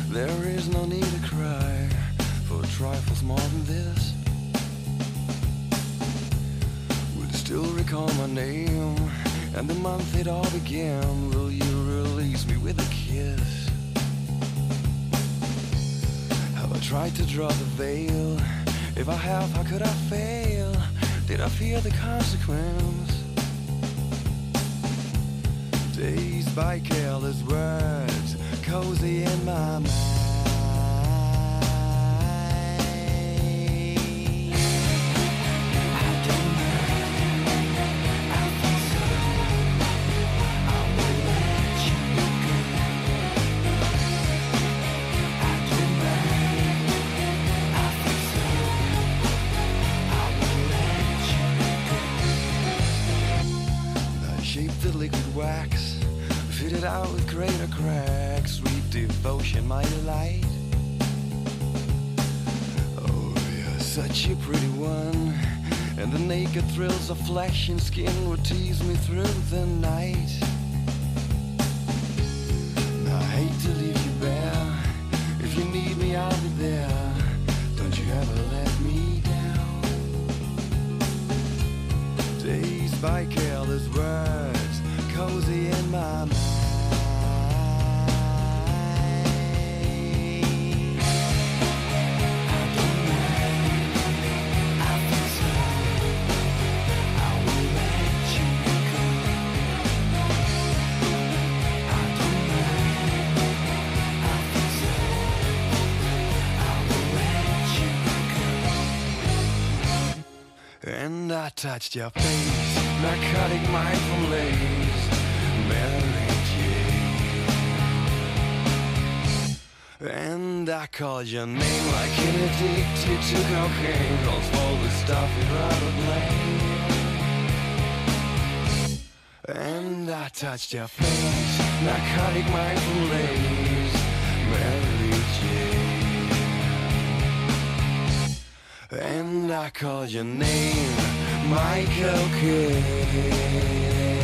There is no need to cry for trifles more than this. Will you still recall my name and the month it all began? Will you release me with a kiss? Have I tried to draw the veil? If I have, how could I fail? Did I fear the consequence? Dazed by careless words, cozy in my mind. I don't mind, I think so. I will let you go. I don't mind, I think so. I will let you go. I shaped the liquid wax, fitted out with greater cracks. Sweet devotion, my delight. Oh, you're such a pretty one, and the naked thrills of flesh and skin would tease me through the night. I hate to leave you bare. If you need me, I'll be there. Don't you ever let me down. Dazed by careless words, cozy in my mind. I don't mind, I think so. I will let you go. I don't mind, I think so. I will let you go. And I touched your face, narcotic mind from lace, Mary Jane. And I called your name like an addicted to cocaine, calls all the stuff you'd rather blame. And I touched your face, narcotic mind from lace, Mary Jane. And I called your name, my cocaine.